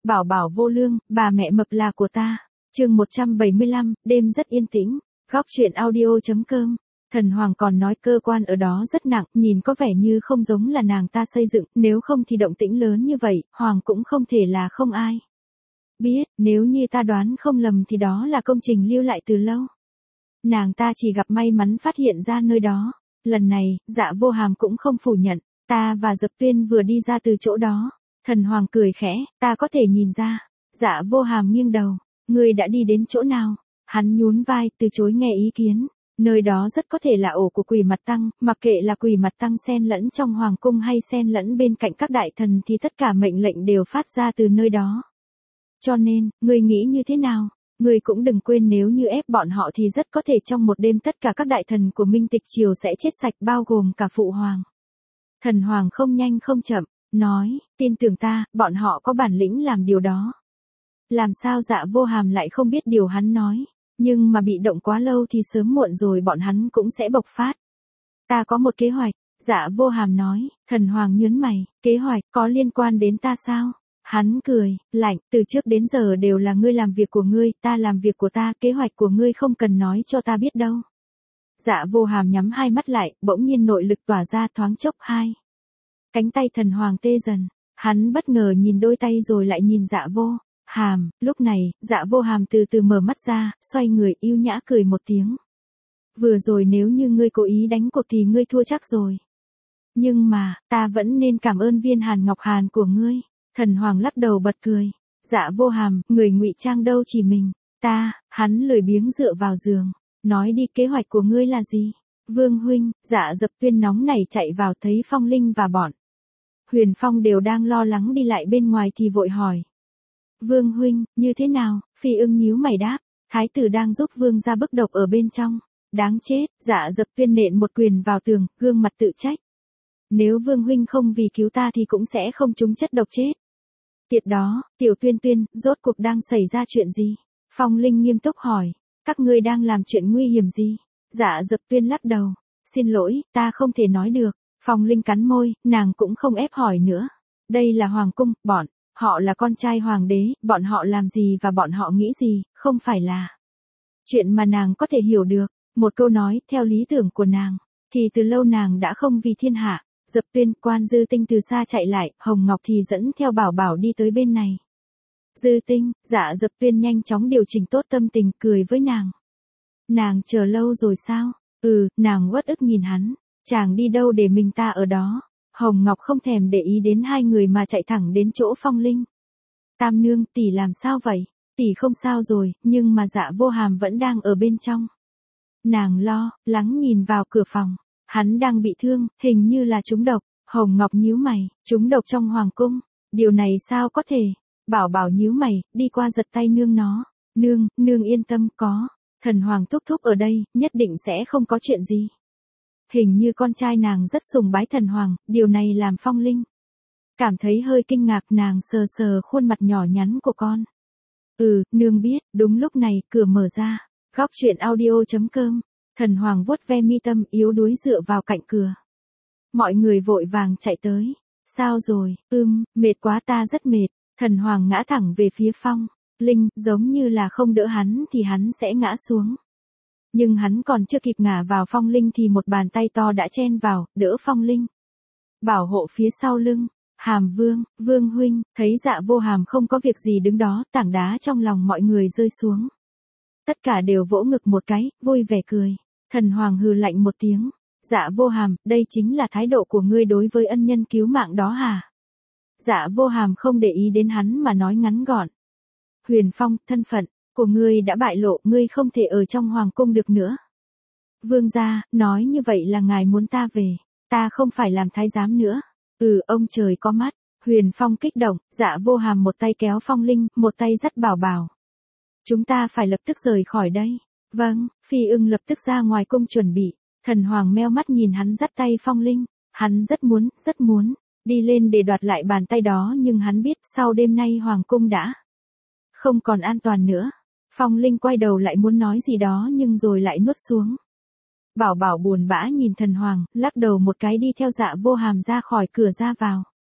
Bảo bảo vô lương, bà mẹ mập là của ta. Chương 175, đêm rất yên tĩnh. Góc truyện audio.com. Thần Hoàng còn nói cơ quan ở đó rất nặng, nhìn có vẻ như không giống là nàng ta xây dựng, nếu không thì động tĩnh lớn như vậy, Hoàng cũng không thể là không ai biết, nếu như ta đoán không lầm thì đó là công trình lưu lại từ lâu. Nàng ta chỉ gặp may mắn phát hiện ra nơi đó. Lần này, Dạ Vô Hàm cũng không phủ nhận, ta và Dập Tuyên vừa đi ra từ chỗ đó. Thần Hoàng cười khẽ, ta có thể nhìn ra. Dạ Vô Hàm nghiêng đầu, ngươi đã đi đến chỗ nào? Hắn nhún vai, từ chối nghe ý kiến. Nơi đó rất có thể là ổ của Quỷ Mặt Tăng, mặc kệ là Quỷ Mặt Tăng xen lẫn trong hoàng cung hay xen lẫn bên cạnh các đại thần thì tất cả mệnh lệnh đều phát ra từ nơi đó. Cho nên, ngươi nghĩ như thế nào? Ngươi cũng đừng quên nếu như ép bọn họ thì rất có thể trong một đêm tất cả các đại thần của Minh Tịch Triều sẽ chết sạch bao gồm cả Phụ Hoàng. Thần Hoàng không nhanh không chậm, nói, tin tưởng ta, bọn họ có bản lĩnh làm điều đó. Làm sao Dạ Vô Hàm lại không biết điều hắn nói, nhưng mà bị động quá lâu thì sớm muộn rồi bọn hắn cũng sẽ bộc phát. Ta có một kế hoạch, Dạ Vô Hàm nói. Thần Hoàng nhớn mày, kế hoạch có liên quan đến ta sao? Hắn cười, lạnh, từ trước đến giờ đều là ngươi làm việc của ngươi, ta làm việc của ta, kế hoạch của ngươi không cần nói cho ta biết đâu. Dạ Vô Hàm nhắm hai mắt lại, bỗng nhiên nội lực tỏa ra thoáng chốc hai. Cánh tay Thần Hoàng tê dần, hắn bất ngờ nhìn đôi tay rồi lại nhìn Dạ Vô Hàm, lúc này, Dạ Vô Hàm từ từ mở mắt ra, xoay người yêu nhã cười một tiếng. Vừa rồi nếu như ngươi cố ý đánh cuộc thì ngươi thua chắc rồi. Nhưng mà, ta vẫn nên cảm ơn viên Hàn Ngọc Hàn của ngươi. Thần Hoàng lắc đầu bật cười. Dạ Vô Hàm, người ngụy trang đâu chỉ mình, ta, hắn lười biếng dựa vào giường. Nói đi, kế hoạch của ngươi là gì? Vương huynh, Dạ Dập Tuyên nóng nảy chạy vào thấy Phong Linh và bọn Huyền Phong đều đang lo lắng đi lại bên ngoài thì vội hỏi. Vương huynh, như thế nào? Phi Ưng nhíu mày đáp, thái tử đang giúp vương gia bức độc ở bên trong. Đáng chết, Dạ Dập Tuyên nện một quyền vào tường, gương mặt tự trách. Nếu Vương huynh không vì cứu ta thì cũng sẽ không trúng chất độc chết. Tiệt đó, Tiểu Tuyên Tuyên, rốt cuộc đang xảy ra chuyện gì? Phong Linh nghiêm túc hỏi, các ngươi đang làm chuyện nguy hiểm gì? Dạ Dập Tuyên lắc đầu, xin lỗi, ta không thể nói được. Phong Linh cắn môi, nàng cũng không ép hỏi nữa. Đây là hoàng cung, bọn họ là con trai hoàng đế, bọn họ làm gì và bọn họ nghĩ gì, không phải là chuyện mà nàng có thể hiểu được. Một câu nói, theo lý tưởng của nàng, thì từ lâu nàng đã không vì thiên hạ. Dập Tuyên, Quan Dư Tinh từ xa chạy lại, Hồng Ngọc thì dẫn theo Bảo Bảo đi tới bên này. Dư Tinh, Dạ Dập Tuyên nhanh chóng điều chỉnh tốt tâm tình, cười với nàng. Nàng chờ lâu rồi sao? Nàng uất ức nhìn hắn. Chàng đi đâu để mình ta ở đó? Hồng Ngọc không thèm để ý đến hai người mà chạy thẳng đến chỗ Phong Linh. Tam nương, tỷ làm sao vậy? Tỷ không sao rồi, nhưng mà Dạ Vô Hàm vẫn đang ở bên trong. Nàng lo lắng nhìn vào cửa phòng. Hắn đang bị thương, hình như là trúng độc. Hồng Ngọc nhíu mày, trúng độc trong hoàng cung. Điều này sao có thể? Bảo Bảo nhíu mày, đi qua giật tay nương nó. Nương yên tâm, có Thần Hoàng thúc thúc ở đây, nhất định sẽ không có chuyện gì. Hình như con trai nàng rất sùng bái Thần Hoàng, điều này làm Phong Linh cảm thấy hơi kinh ngạc. Nàng sờ sờ khuôn mặt nhỏ nhắn của con. Nương biết. Đúng lúc này, cửa mở ra. Góc truyện audio.com. Thần Hoàng vuốt ve mi tâm, yếu đuối dựa vào cạnh cửa. Mọi người vội vàng chạy tới. Sao rồi? Mệt quá, ta rất mệt. Thần Hoàng ngã thẳng về phía Phong Linh, giống như là không đỡ hắn thì hắn sẽ ngã xuống. Nhưng hắn còn chưa kịp ngả vào Phong Linh thì một bàn tay to đã chen vào, đỡ Phong Linh, bảo hộ phía sau lưng. Hàm Vương, Vương huynh, thấy Dạ Vô Hàm không có việc gì đứng đó, tảng đá trong lòng mọi người rơi xuống. Tất cả đều vỗ ngực một cái, vui vẻ cười. Thần Hoàng hừ lạnh một tiếng. Dạ Vô Hàm, đây chính là thái độ của ngươi đối với ân nhân cứu mạng đó hả? Dạ Vô Hàm không để ý đến hắn mà nói ngắn gọn. Huyền Phong, thân phận của ngươi đã bại lộ, ngươi không thể ở trong hoàng cung được nữa. Vương gia, nói như vậy là ngài muốn ta về. Ta không phải làm thái giám nữa. Ông trời có mắt. Huyền Phong kích động, Dạ Vô Hàm một tay kéo Phong Linh, một tay dắt Bảo Bảo. Chúng ta phải lập tức rời khỏi đây. Vâng, Phi Ưng lập tức ra ngoài cung chuẩn bị. Thần Hoàng meo mắt nhìn hắn dắt tay Phong Linh. Hắn rất muốn đi lên để đoạt lại bàn tay đó, nhưng hắn biết sau đêm nay hoàng cung đã không còn an toàn nữa. Phong Linh quay đầu lại muốn nói gì đó nhưng rồi lại nuốt xuống. Bảo Bảo buồn bã nhìn Thần Hoàng, lắc đầu một cái đi theo Dạ Vô Hàm ra khỏi cửa ra vào.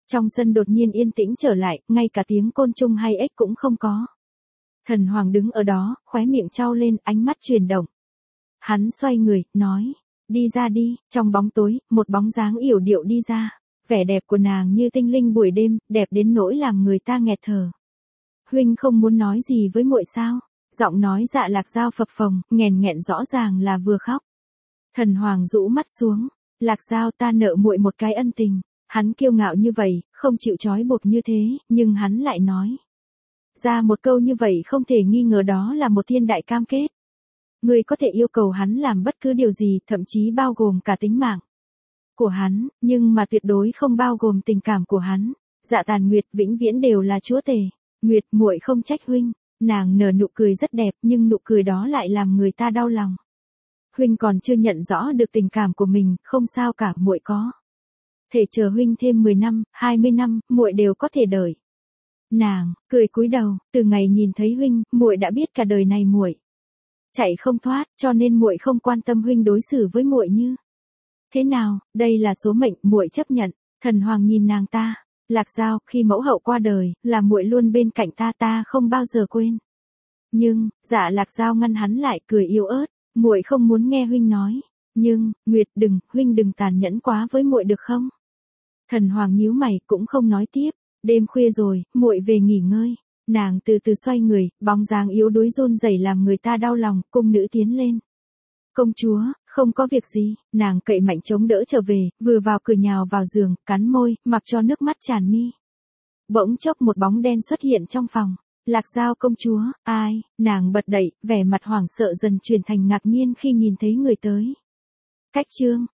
Trong sân đột nhiên yên tĩnh trở lại, ngay cả tiếng côn trùng hay ếch cũng không có. Thần Hoàng đứng ở đó, khóe miệng trao lên, ánh mắt chuyển động. Hắn xoay người, nói, đi ra đi. Trong bóng tối, một bóng dáng yểu điệu đi ra. Vẻ đẹp của nàng như tinh linh buổi đêm, đẹp đến nỗi làm người ta nghẹt thở. Huynh không muốn nói gì với muội sao? Giọng nói Dạ Lạc Dao phập phồng, nghẹn nghẹn rõ ràng là vừa khóc. Thần Hoàng rũ mắt xuống, Lạc Dao ta nợ muội một cái ân tình. Hắn kiêu ngạo như vậy, không chịu trói buộc như thế, nhưng hắn lại nói ra một câu như vậy không thể nghi ngờ đó là một thiên đại cam kết. Ngươi có thể yêu cầu hắn làm bất cứ điều gì, thậm chí bao gồm cả tính mạng của hắn, nhưng mà tuyệt đối không bao gồm tình cảm của hắn. Dạ Tàn Nguyệt vĩnh viễn đều là chúa tể. Nguyệt, muội không trách huynh. Nàng nở nụ cười rất đẹp, nhưng nụ cười đó lại làm người ta đau lòng. Huynh còn chưa nhận rõ được tình cảm của mình, không sao cả, muội có thể chờ huynh thêm 10 năm, 20 năm, muội đều có thể đợi. Nàng cười cúi đầu, từ ngày nhìn thấy huynh, muội đã biết cả đời này muội chạy không thoát, cho nên muội không quan tâm huynh đối xử với muội như thế nào, đây là số mệnh, muội chấp nhận. Thần Hoàng nhìn nàng ta, Lạc Dao, khi mẫu hậu qua đời, là muội luôn bên cạnh ta, ta không bao giờ quên. Nhưng, Dạ Lạc Dao ngăn hắn lại, cười yếu ớt, muội không muốn nghe huynh nói. Nhưng, Nguyệt đừng, huynh đừng tàn nhẫn quá với muội được không? Thần Hoàng nhíu mày, cũng không nói tiếp. Đêm khuya rồi, muội về nghỉ ngơi. Nàng từ từ xoay người, bóng dáng yếu đuối run rẩy làm người ta đau lòng, cung nữ tiến lên. Công chúa, không có việc gì, nàng cậy mạnh chống đỡ trở về, vừa vào cửa nhào vào giường, cắn môi, mặc cho nước mắt tràn mi. Bỗng chốc một bóng đen xuất hiện trong phòng. Lạc Dao công chúa, ai? Nàng bật dậy, vẻ mặt hoảng sợ dần chuyển thành ngạc nhiên khi nhìn thấy người tới. Cách chương